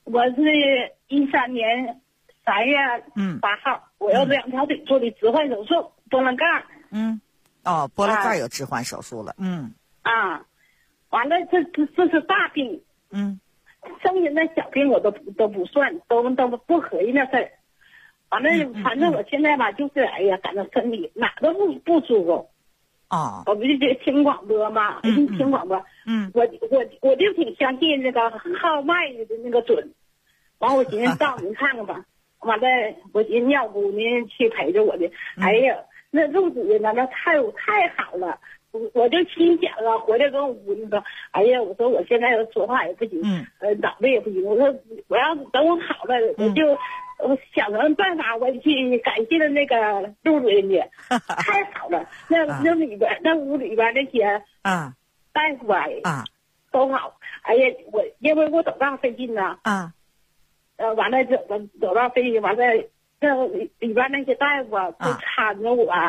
我是13年3月8号，我有2条腿做的置换手术，拨了杠。 拨了杠有置换手术了。 完了这是大病。生下的小病我都不算，都不合计那事儿。完了，反正我现在吧，就是感到身体哪都不舒服。我不是听广播吗？听广播。我就挺相信那个号脉的那个准。完，我寻思到您看看吧。完了，我寻思要不您去陪着我的。那陆主任那太好了。我就心想啊，回来跟我姑娘说，我说我现在说话也不行，脑子也不行。我说我要等我好了，我想什么办法，我去感谢了那个陆主任去，太好了。那里边那屋里边那些大夫都好。因为我走道费劲呐。完了走道费劲，完了这里边那些大夫都搀着我。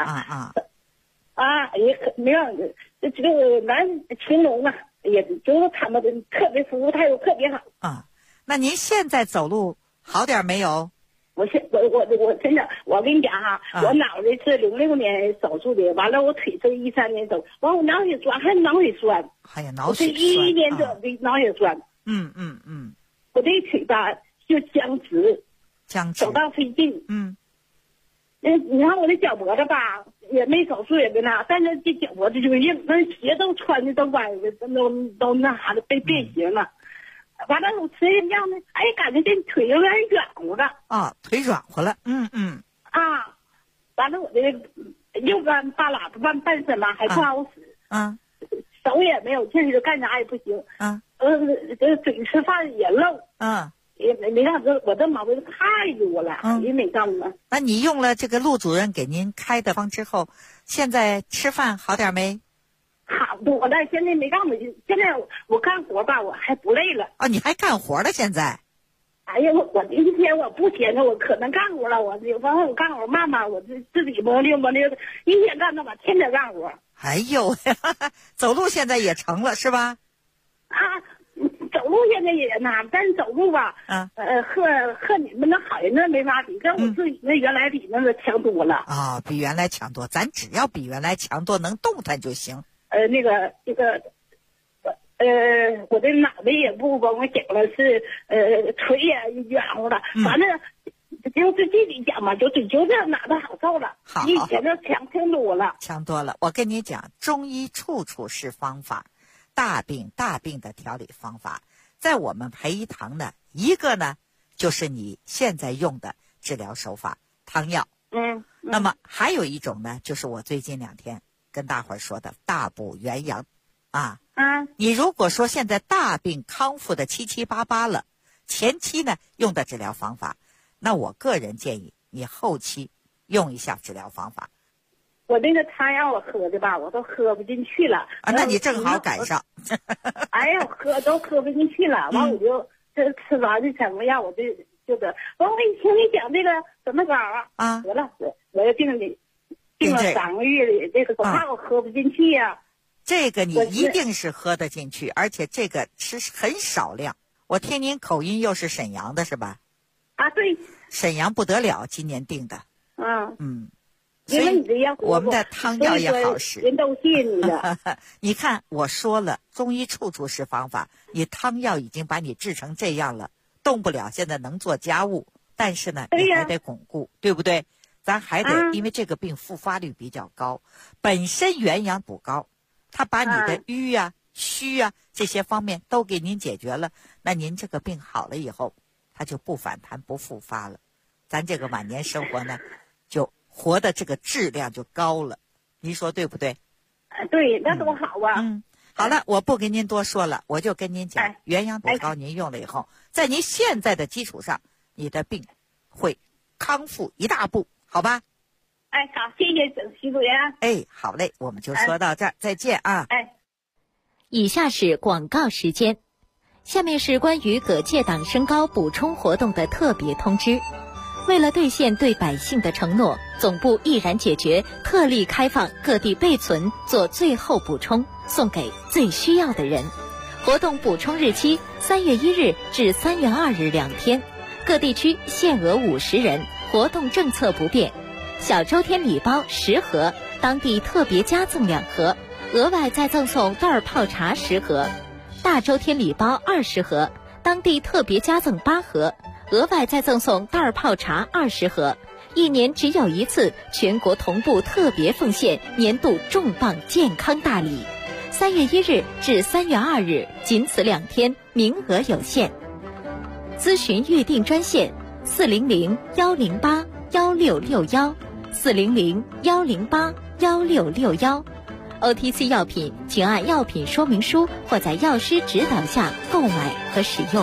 没有，这个男青龙也就是他们的特别服务态度特别好。 那您现在走路好点没有？ 我真的，我跟你讲我脑袋是06年手术的，完了我腿是13年手，完我脑血栓还脑血栓。 脑血栓。 我是11年的脑血栓。我这腿吧就僵直，走道费劲。你看我的脚脖子吧，也没手术也没那，但是这脚脖子就硬，那鞋都穿的都歪的，都那啥的被变形了。完了我吃药呢，感觉这腿有点软乎了。 腿软和了。 完了我这右半大喇叭半身嘛还不好使。手也没有劲儿，干啥也不行。这嘴吃饭也漏。也没让我这毛病太多了，也没干了。 那你用了这个陆主任给您开的方之后，现在吃饭好点没？ 好多了，现在没干我，现在我干活吧，我还不累了。 你还干活了现在？ 我一天我不闲着，我可能干活了。我有时候我干活慢慢，我自己磨溜，一天干到晚，天天干活。 走路现在也成了是吧？ 走路现在也难，但是走路吧，和你们那好人那没法比，跟我自己那原来比那个强多了。 比原来强多，咱只要比原来强多，能动弹就行。 我的脑袋也不光讲了，是腿也软乎了，反正就是具体讲嘛，就这脑袋好受了，比以前就强多了。 强多了，我跟你讲，中医处处是方法。大病的调理方法，在我们培医堂呢，一个呢就是你现在用的治疗手法汤药。那么还有一种呢，就是我最近2天跟大伙儿说的大补元阳。你如果说现在大病康复的七七八八了，前期呢用的治疗方法，那我个人建议你后期用一下治疗方法。 我那个汤药我喝的吧，我都喝不进去了。 那你正好赶上。 都喝不进去了。完我就这吃完这什么药，我就得。完我一听你讲这个什么膏得了，我要定了3个月的这个，我怕我喝不进去呀。 这个你一定是喝得进去，而且这个是很少量。我听您口音又是沈阳的是吧？ 对。 沈阳不得了，今年定的。 因为你这药我们的汤药也好使， 人都谢你的。 你看我说了，中医处处是方法，你汤药已经把你治成这样了，动不了，现在能做家务，但是呢你还得巩固，对不对？咱还得因为这个病复发率比较高，本身元阳补高，它把你的瘀虚这些方面都给您解决了，那您这个病好了以后，它就不反弹不复发了，咱这个晚年生活呢就活的这个质量就高了，您说对不对？ 对，那多好啊。 好了，我不跟您多说了，我就跟您讲，元阳补膏您用了以后，在您现在的基础上，你的病会康复一大步，好吧？ 好，谢谢徐主任。 好嘞，我们就说到这儿，再见啊。 以下是广告时间，下面是关于葛界党升高补充活动的特别通知。为了兑现对百姓的承诺，总部毅然解决，特例开放各地备存做最后补充，送给最需要的人。活动补充日期 3月1日至3月2日2天，各地区限额50人，活动政策不变。小周天礼包10盒，当地特别加赠2盒，额外再赠送袋儿泡茶10盒；大周天礼包20盒，当地特别加赠8盒，额外再赠送袋儿泡茶20盒。一年只有一次，全国同步特别奉献年度重磅健康大礼。3月1日至3月2日，仅此2天，名额有限。咨询预订专线400-108-1661，400-108-1661。OTC 药品，请按药品说明书或在药师指导下购买和使用。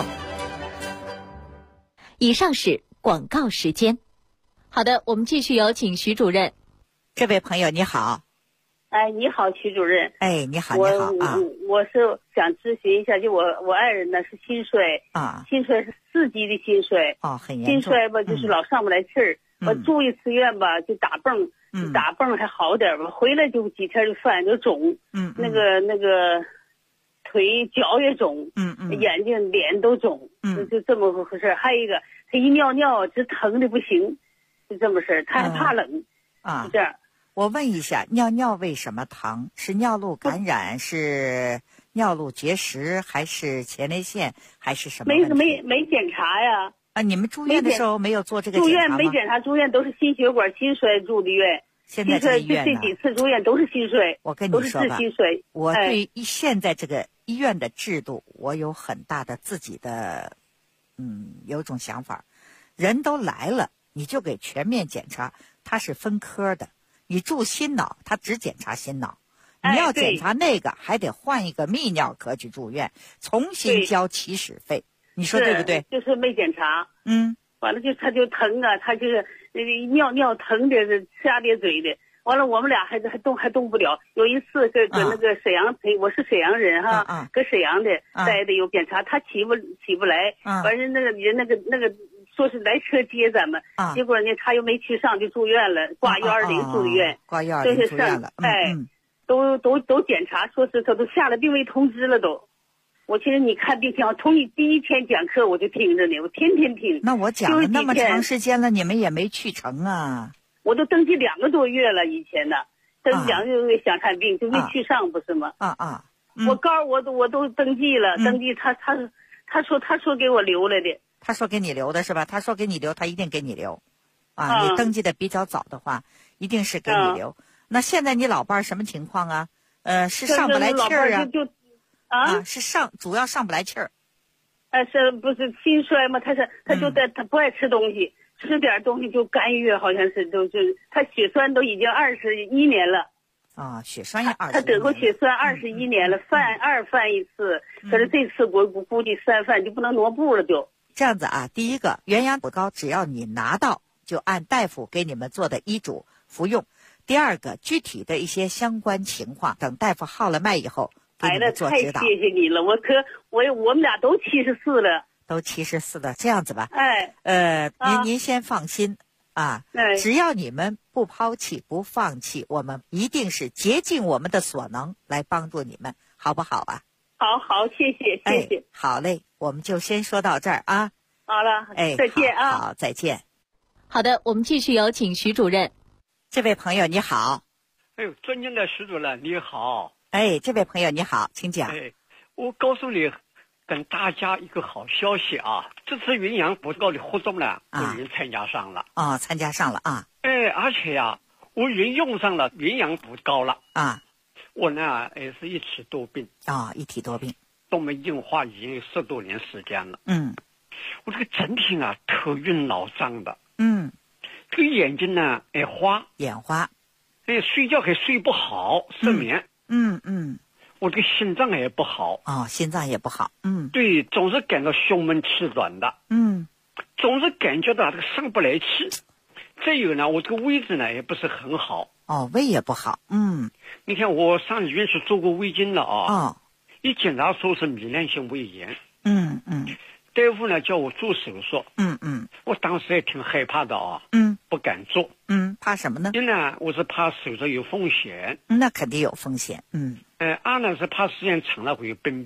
以上是广告时间。好的，我们继续有请徐主任。 这位朋友你好。 哎，你好，徐主任。 哎，你好，你好啊！ 我是想咨询一下，就我爱人呢是心衰啊， 心衰是4级的心衰。 哦，很严重。 心衰吧，就是老上不来气儿。我住一次院吧，就打泵，打泵还好点吧，回来就几天就犯就肿。那个腿脚也肿。眼睛脸都肿。就这么回事。还有一个，他一尿尿直疼的不行，就这么事儿。他还怕冷啊，就这样。 我问一下，尿尿为什么疼？是尿路感染，是尿路结石，还是前列腺，还是什么问题？ 没检查呀。 啊，你们住院的时候没有做这个检查吗？ 住院没检查，住院都是心血管心衰住的院。 现在这个医院呢？ 这几次住院都是心衰。 我跟你说吧， 都是治心衰。 我对现在这个医院的制度，我有很大的自己的，有种想法。人都来了，你就给全面检查，它是分科的。你住心脑，他只检查心脑，你要检查那个，还得换一个泌尿科去住院，重新交起始费。你说对不对？ 就是没检查。完了他就疼啊，他就是尿疼的瞎咧嘴的。完了我们俩还动不了。有一次搁那个沈阳我是沈阳人哈，搁沈阳的待的有检查，他起不来。完了那个。说是来车接咱们，结果呢他又没去上，就住院了，挂120住的院， 挂120住院了。 都检查，说是他都下了病危通知了都。我其实你看病挺好，从你第一天讲课我就听着呢，我天天听。 那我讲了那么长时间了，你们也没去成啊？ 我都登记2个多月了，以前呢，登记2个多月想看病就没去上，不是吗？我高我都登记了，登记他说给我留了的。 他说给你留的是吧？他说给你留，他一定给你留，你登记的比较早的话，一定是给你留。那现在你老伴什么情况啊？是上不来气儿啊？是主要上不来气儿。 是不是心衰吗？他不爱吃东西，吃点东西就干预，好像是他血栓都已经21年了。 血栓也21年。 他得过血栓21年了，犯一次，可是这次我估计3犯就不能挪步了就。 这样子啊，第一个元阳补膏，只要你拿到，就按大夫给你们做的医嘱服用。第二个，具体的一些相关情况，等大夫号了脉以后，给你们做指导。 太谢谢你了，我们俩都74了。 都74了，这样子吧。您先放心啊。只要你们不抛弃不放弃，我们一定是竭尽我们的所能来帮助你们，好不好啊？ 好，谢谢。 好嘞，我们就先说到这儿啊。 好了，再见啊。 好，再见。 好的，我们继续有请徐主任。 这位朋友你好。 尊敬的徐主任你好。 这位朋友你好，请讲。 我告诉你，跟大家一个好消息啊！这次元阳补膏的活动呢，我已经参加上了。 参加上了啊。 而且呀，我已经用上了元阳补膏了啊。 我呢也是一体多病一体多病， 动脉硬化已经有10多年时间了。我这个整体啊头晕脑胀的。这个眼睛呢眼花， 睡觉还睡不好，失眠。我这个心脏也不好。 心脏也不好。 对，总是感到胸闷气短的。总是感觉到这个上不来气。再有呢，我这个位置呢也不是很好。 胃也不好。 你看我上医院去做过胃镜了一检查说是糜烂性胃炎。大夫呢叫我做手术。我当时也挺害怕的不敢做。 怕什么呢？ 一呢，我是怕手术有风险。 那肯定有风险。 二呢是怕时间长了会有病变。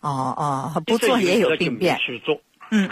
不做也有病变。 去做。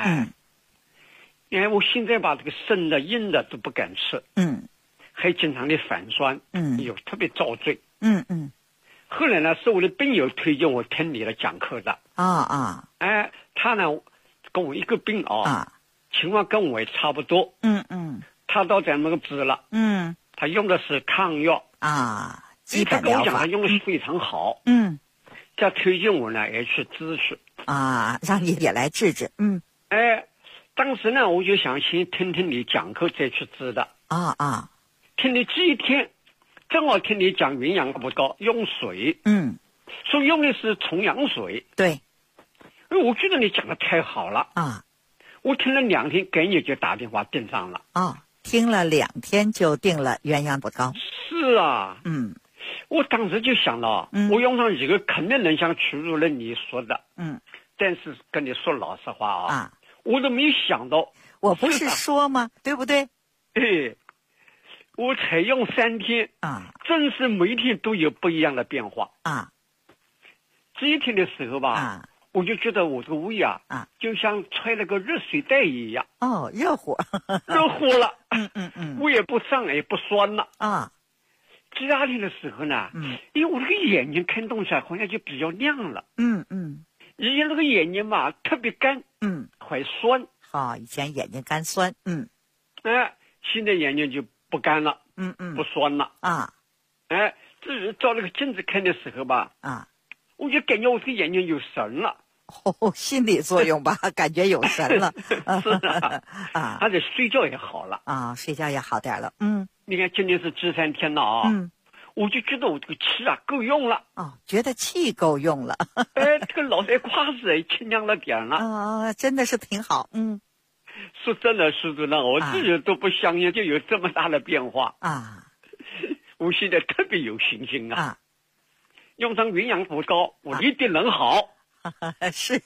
因为我现在把这个生的硬的都不敢吃。还经常的反酸。有特别遭罪。后来呢，是我的病友推荐我听你的讲课的。他呢跟我一个病情况跟我也差不多。他到咱们治了。他用的是抗药基本疗法。 他跟我讲他用的是非常好。再推荐我呢也去支持让你也来治治。 当时呢我就想先听听你讲课再去治的。听你这一天正好听你讲元阳不高用水。说用的是重阳水。 对。 我觉得你讲的太好了。我听了2天赶紧就打电话订上了。 听了2天就订了元阳不高。 是啊。我当时就想了，我用上一个肯定能像取入了你说的。但是跟你说老实话我都没想到。 我不是说吗？对不对？ 对。我才用3天真是每天都有不一样的变化。这一天的时候吧，我就觉得我这个胃就像揣了个热水袋一样。 热乎。 热乎了。胃也不胀也不酸了。第2天的时候呢，因为我这个眼睛看东西好像就比较亮了。以前那个眼睛嘛特别干。还酸。 以前眼睛干酸。 现在眼睛就不干了。不酸了。至于照那个镜子看的时候吧，我就感觉我这个眼睛有神了。 心理作用吧，感觉有神了。 是而且睡觉也好了。 睡觉也好点了。 你看今天是第3天了我就觉得我这个气够用了。 觉得气够用了。 这个老在夸是清亮了点了。 真的是挺好。 说真的，师主呢，我自己都不相信就有这么大的变化。我现在特别有信心用上元阳不高，我一定能好。 是。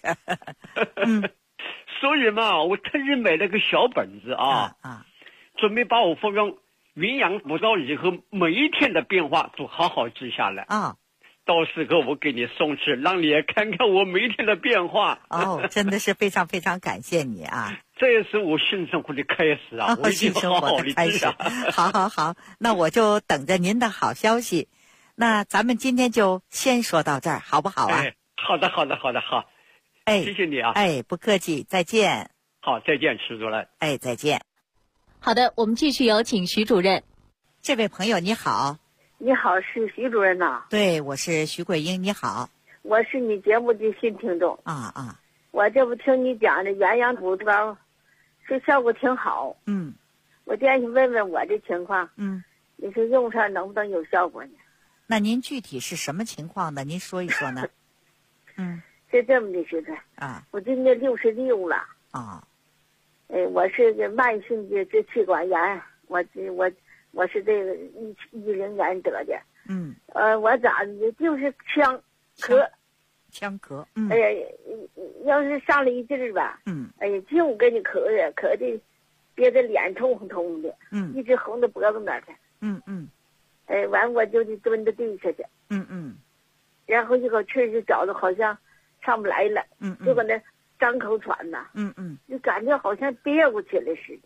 所以嘛，我特意买了个小本子准备把我服用元阳补膏以后每一天的变化都好好记下来。到时候我给你送去，让你也看看我每一天的变化。 真的是非常非常感谢你这也是我性生活的开始我一定好好的开始。 好，那我就等着您的好消息。那咱们今天就先说到这儿，好不好啊？ 好的。谢谢你不客气，再见。 好，再见，施主任。 再见。 好的，我们继续有请徐主任。 这位朋友你好。 你好，是徐主任呐？ 对，我是徐桂英，你好。 我是你节目的新听众。我这不听你讲的元阳补膏，说效果挺好。我建议问问我的情况。你说用上能不能有效果呢？ 那您具体是什么情况呢？您说一说呢？ 是这么的，徐主任我今年66了。我是个慢性的支气管炎，我是这个10年得的。我咋的就是呛咳。要是上了一阵儿吧，就跟你咳的，憋得脸通红的，一直红到脖子那儿去。完我就得蹲到地下去。然后一口气就找的好像上不来了。就搁那张口喘呐。就感觉好像憋过去了似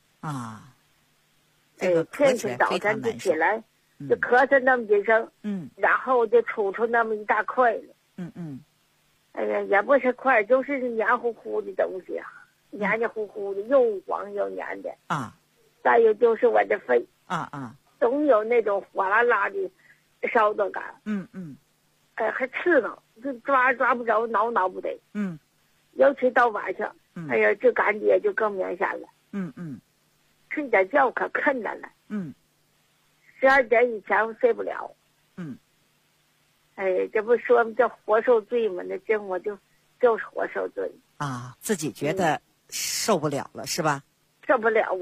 的。天天早晨就起来，就咳嗽那么几声。然后就吐出那么一大块了。也不是块，就是黏糊糊的东西黏糊糊的，又黄又黏的。再有就是我的肺。总有那种哗啦啦的烧的感。还刺挠，就抓不着，挠不得。尤其到晚上，这感觉就更明显了。睡点觉可困难了。12点以前我睡不了。这不说叫活受罪吗？那这我就是活受罪。 自己觉得受不了了是吧？ 受不了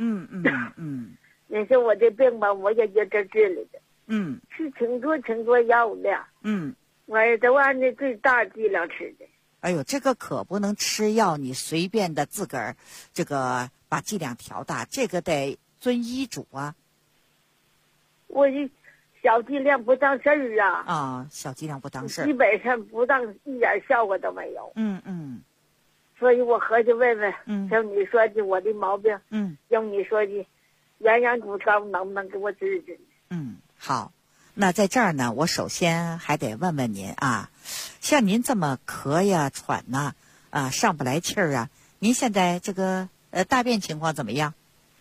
你说我这病吧，我也就这治了的。吃挺多药的。我都按照最大剂量吃的。 哎呦，这个可不能吃药，你随便的自个儿这个把剂量调大，这个得遵医嘱啊。 我就小剂量不当事儿啊。 啊，小剂量不当事儿， 基本上不当，一点效果都没有。所以我合计问问，像你说的我的毛病，用你说的鸳鸯骨膏能不能给我治治？ 好，那在这儿呢，我首先还得问问您啊，像您这么咳呀、喘呐，上不来气儿啊，您现在这个大便情况怎么样？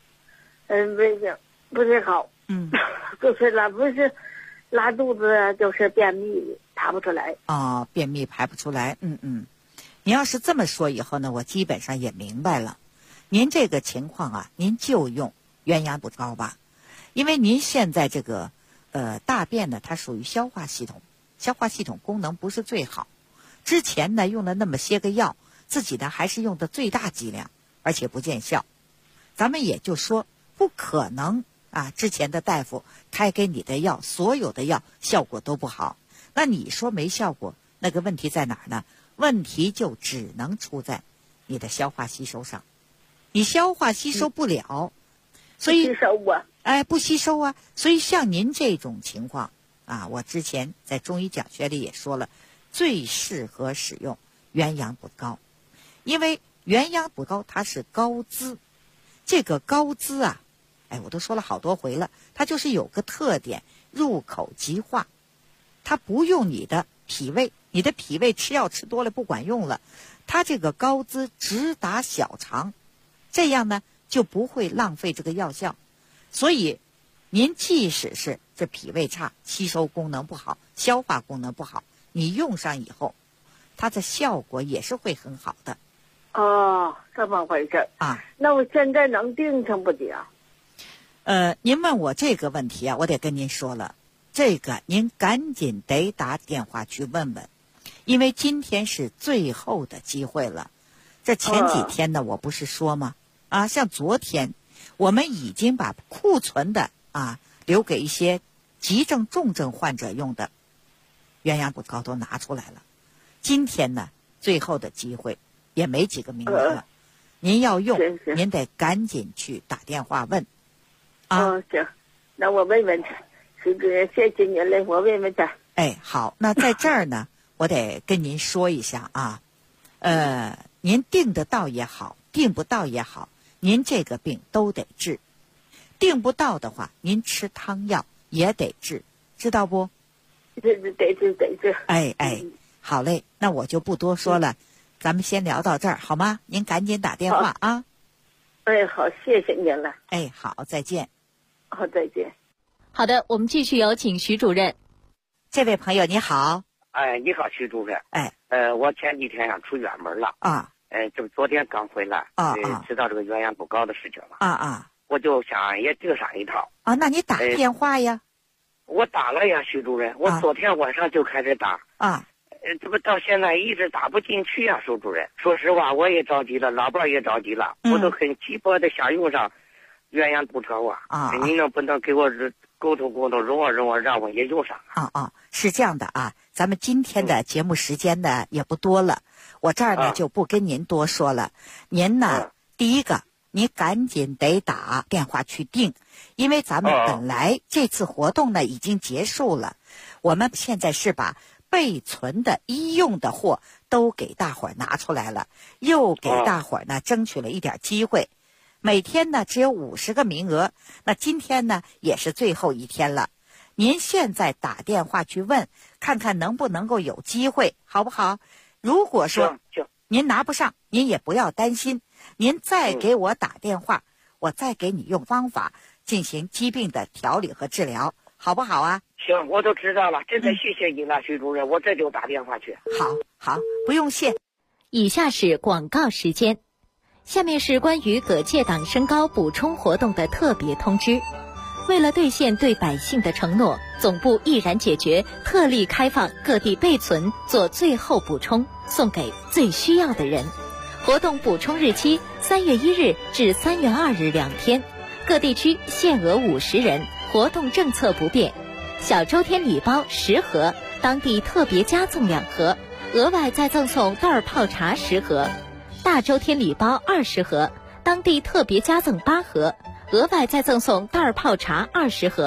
不是好，就是不是拉肚子，就是便秘排不出来。 便秘排不出来，您要是这么说以后呢，我基本上也明白了。您这个情况啊，您就用鸳鸯骨膏吧，因为您现在这个大便呢，它属于消化系统功能不是最好。之前呢用了那么些个药，自己呢还是用的最大剂量，而且不见效。咱们也就说不可能之前的大夫开给你的药，所有的药效果都不好。那你说没效果，那个问题在哪儿呢？问题就只能出在你的消化吸收上，你消化吸收不了，所以不吸收啊。所以像您这种情况我之前在中医讲学里也说了，最适合使用鸳鸯补膏，因为鸳鸯补膏它是膏滋，这个膏滋我都说了好多回了，它就是有个特点，入口即化，它不用你的脾胃，你的脾胃吃药吃多了不管用了，它这个膏滋直达小肠，这样呢就不会浪费这个药效。所以您即使是这脾胃差，吸收功能不好，消化功能不好，你用上以后它的效果也是会很好的。 这么回事那我现在能定成不定？ 您问我这个问题我得跟您说了，这个您赶紧得打电话去问问，因为今天是最后的机会了。这前几天呢我不是说吗？像昨天我们已经把库存的留给一些急症重症患者用的鸳鸯补膏都拿出来了。今天呢最后的机会，也没几个名额了，您要用您得赶紧去打电话问。 行，那我问问他。徐主任，谢谢您了，我问问他。 好，那在这儿呢我得跟您说一下您定得到也好，定不到也好，您这个病都得治。定不到的话，您吃汤药也得治，知道不？ 得治。 好嘞，那我就不多说了，咱们先聊到这儿好吗？您赶紧打电话啊。 好，谢谢您了。 好，再见。 好，再见。 好的，我们继续有请徐主任。 这位朋友你好。 你好，徐主任。我前几天出远门了这昨天刚回来知道这个鸳鸯补膏的事情了我就想也订上一套那你打电话呀？ 我打了呀，徐主任，我昨天晚上就开始打这不到现在一直打不进去呀，徐主任。说实话，我也着急了，老伴也着急了，我都很急迫的想用上鸳鸯补膏您能不能给我沟通沟通，容我让我也用上是这样的咱们今天的节目时间呢也不多了，我这儿呢就不跟您多说了。您呢第一个你赶紧得打电话去订，因为咱们本来这次活动呢已经结束了，我们现在是把备存的医用的货都给大伙儿拿出来了，又给大伙儿呢争取了一点机会。每天呢只有50个名额，那今天呢也是最后一天了。您现在打电话去问，看看能不能够有机会，好不好？如果说您拿不上，您也不要担心，您再给我打电话，我再给你用方法进行疾病的调理和治疗，好不好啊？ 行，我都知道了，真的谢谢你了，徐主任，我这就打电话去。 好，不用谢。 以下是广告时间，下面是关于葛界党升高补充活动的特别通知。为了兑现对百姓的承诺，总部毅然解决，特例开放各地备存做最后补充，送给最需要的人。活动补充日期3月1日至3月2日2天，各地区限额50人，活动政策不变。小周天礼包10盒，当地特别加赠2盒，额外再赠送袋泡茶10盒。大周天礼包20盒，当地特别加赠8盒，额外再赠送袋泡茶20盒。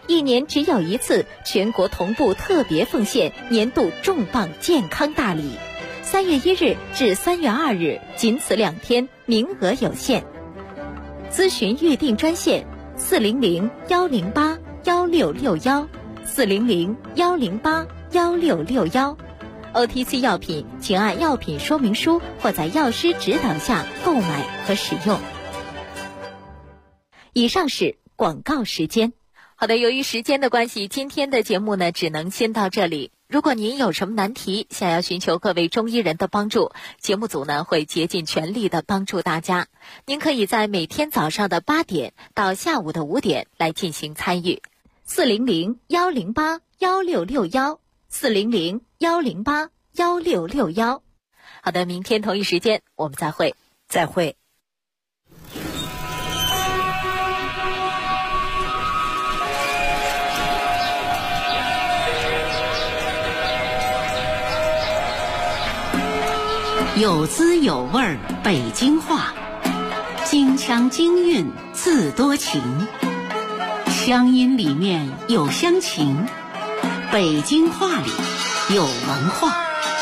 1年只有1次全国同步特别奉献年度重磅健康大礼。3月1日至3月2日，仅此2天，名额有限。咨询预订专线400-108-1661，400-108-1661。OTC 药品请按药品说明书或在药师指导下购买和使用。以上是广告时间。好的，由于时间的关系，今天的节目呢只能先到这里。如果您有什么难题，想要寻求各位中医人的帮助，节目组呢会竭尽全力的帮助大家。您可以在每天早上的8点到下午的5点来进行参与。400-108-1661，400-108-1661。好的，明天同一时间我们再会。 再会。 有滋有味儿北京话，京腔京韵自多情，乡音里面有乡情，北京话里有文化。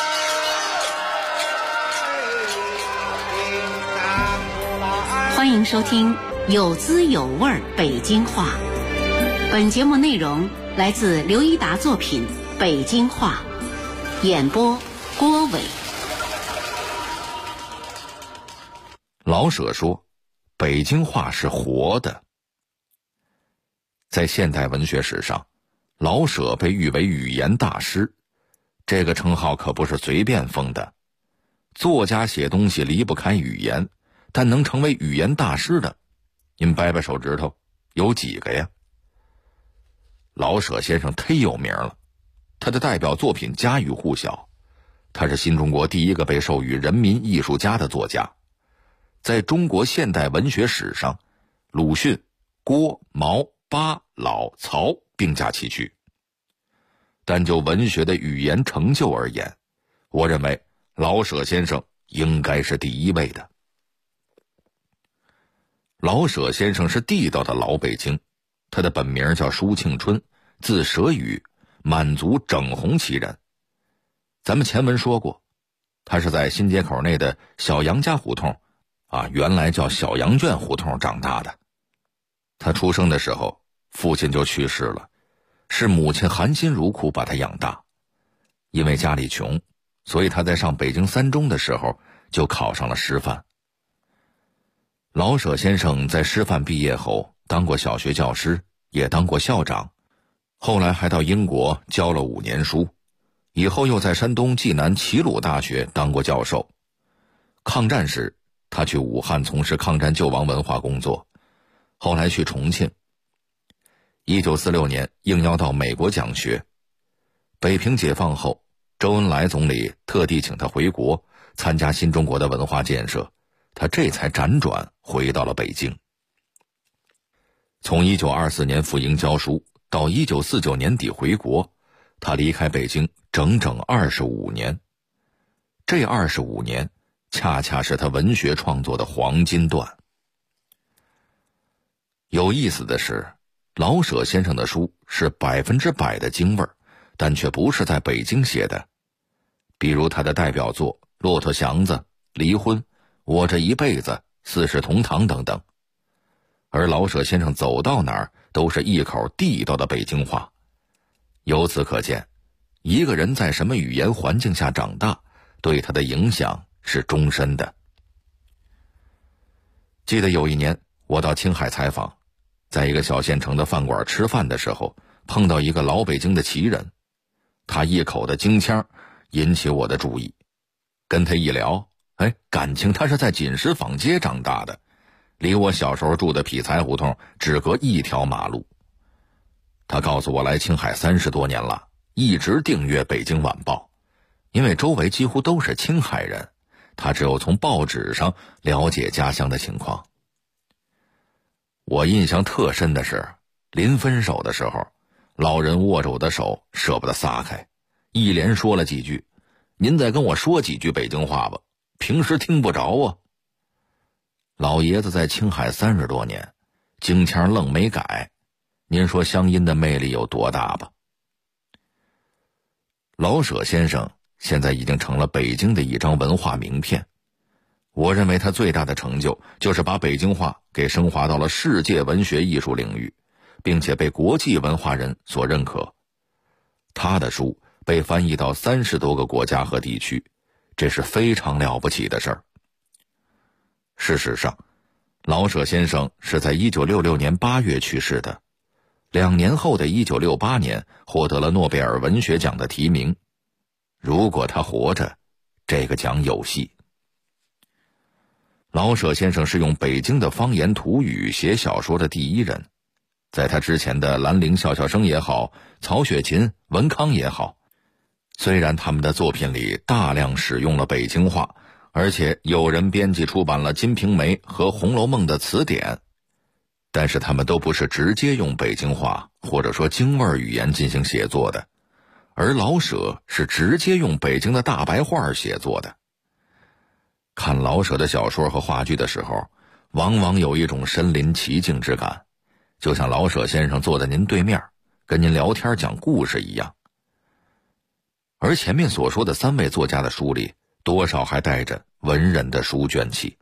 欢迎收听有滋有味儿北京话。本节目内容来自刘一达作品《北京话》，演播郭伟。 老舍说，北京话是活的。在现代文学史上，老舍被誉为语言大师，这个称号可不是随便封的。作家写东西离不开语言，但能成为语言大师的，您掰掰手指头，有几个呀？老舍先生忒有名了，他的代表作品家喻户晓，他是新中国第一个被授予人民艺术家的作家。在中国现代文学史上，鲁迅、郭、毛、巴、老、曹并驾齐驱。但就文学的语言成就而言，我认为老舍先生应该是第一位的。老舍先生是地道的老北京，他的本名叫舒庆春，字舍宇，满族整红旗人。咱们前文说过，他是在新街口内的小杨家胡同原来叫小羊圈胡同长大的。他出生的时候，父亲就去世了，是母亲含辛茹苦把他养大。因为家里穷，所以他在上北京3中的时候就考上了师范。老舍先生在师范毕业后当过小学教师，也当过校长，后来还到英国教了5年书，以后又在山东济南齐鲁大学当过教授。抗战时他去武汉从事抗战救亡文化工作，后来去重庆。1946年应邀到美国讲学。北平解放后，周恩来总理特地请他回国参加新中国的文化建设，他这才辗转回到了北京。从1924年赴英教书到1949年底回国，他离开北京整整25年。这25年恰恰是他文学创作的黄金段。有意思的是，老舍先生的书是100%的京味儿，但却不是在北京写的。比如他的代表作《骆驼祥子》《离婚》《我这一辈子》《四世同堂》等等。而老舍先生走到哪儿都是一口地道的北京话。由此可见，一个人在什么语言环境下长大，对他的影响是终身的。记得有一年我到青海采访，在一个小县城的饭馆吃饭的时候，碰到一个老北京的旗人，他一口的京腔引起我的注意。跟他一聊，感情他是在锦石坊街长大的，离我小时候住的匹才胡同只隔1条马路。他告诉我来青海30多年了，一直订阅《北京晚报》，因为周围几乎都是青海人，他只有从报纸上了解家乡的情况。我印象特深的是，临分手的时候，老人握着我的手舍不得撒开，一连说了几句：“您再跟我说几句北京话吧，平时听不着啊。”老爷子在青海30多年，京腔愣没改。 您说乡音的魅力有多大吧？老舍先生现在已经成了北京的一张文化名片。我认为他最大的成就就是把北京话给升华到了世界文学艺术领域，并且被国际文化人所认可。他的书被翻译到30多个国家和地区，这是非常了不起的事儿。事实上，老舍先生是在1966年8月去世的，2年后的1968年获得了诺贝尔文学奖的提名。如果他活着，这个奖有戏。老舍先生是用北京的方言土语写小说的第一人，在他之前的兰陵笑笑生也好，曹雪芹、文康也好，虽然他们的作品里大量使用了北京话，而且有人编辑出版了《金瓶梅》和《红楼梦》的词典，但是他们都不是直接用北京话或者说京味语言进行写作的，而老舍是直接用北京的大白话写作的。看老舍的小说和话剧的时候，往往有一种身临其境之感，就像老舍先生坐在您对面，跟您聊天讲故事一样。而前面所说的3位作家的书里，多少还带着文人的书卷气。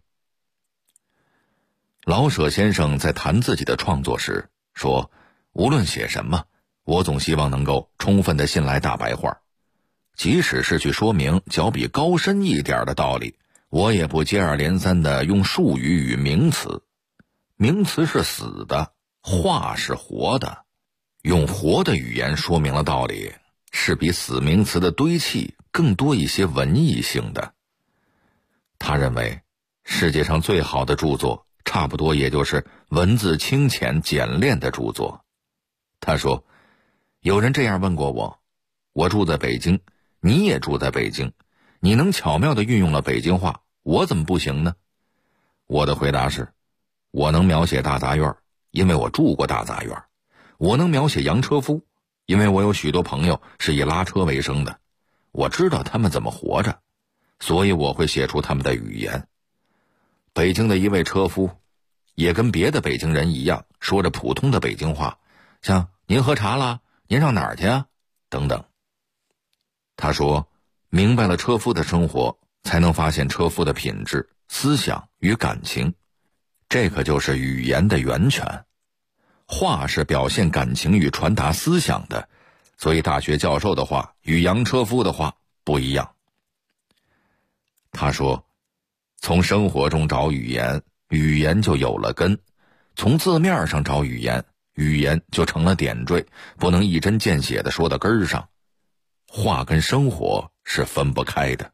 老舍先生在谈自己的创作时说，无论写什么，我总希望能够充分地信赖大白话，即使是去说明较比高深一点的道理，我也不接二连三地用术语与名词。名词是死的，话是活的，用活的语言说明了道理，是比死名词的堆砌更多一些文艺性的。他认为世界上最好的著作差不多也就是文字清浅简练的著作。他说，有人这样问过我，我住在北京，你也住在北京，你能巧妙地运用了北京话，我怎么不行呢？我的回答是，我能描写大杂院，因为我住过大杂院；我能描写洋车夫，因为我有许多朋友是以拉车为生的，我知道他们怎么活着，所以我会写出他们的语言。北京的一位车夫也跟别的北京人一样，说着普通的北京话，像您喝茶了，您上哪儿去啊，等等。他说，明白了车夫的生活，才能发现车夫的品质、思想与感情，这可就是语言的源泉。话是表现感情与传达思想的，所以大学教授的话与洋车夫的话不一样。他说，从生活中找语言，语言就有了根；从字面上找语言，语言就成了点缀，不能一针见血地说到根儿上。话跟生活是分不开的。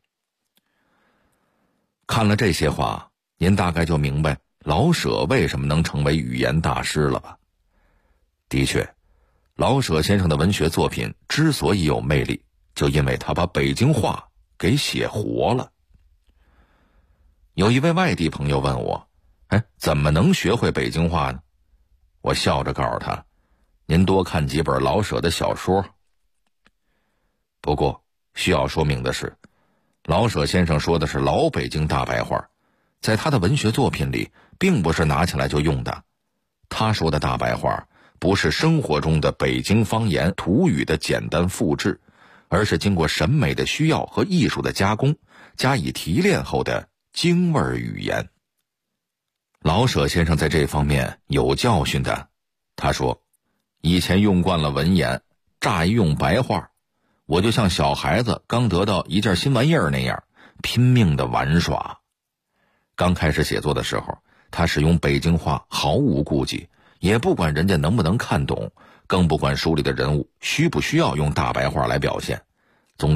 看了这些话，您大概就明白老舍为什么能成为语言大师了吧？的确，老舍先生的文学作品之所以有魅力，就因为他把北京话给写活了。有一位外地朋友问我，怎么能学会北京话呢？我笑着告诉他，您多看几本老舍的小说。不过需要说明的是，老舍先生说的是老北京大白话，在他的文学作品里并不是拿起来就用的。他说的大白话不是生活中的北京方言土语的简单复制，而是经过审美的需要和艺术的加工，加以提炼后的京味语言。老舍先生在这方面有教训的。他说，以前用惯了文言，乍一用白话，我就像小孩子刚得到一件新玩意儿那样，拼命的玩耍。刚开始写作的时候，他使用北京话毫无顾忌，也不管人家能不能看懂，更不管书里的人物需不需要用大白话来表现。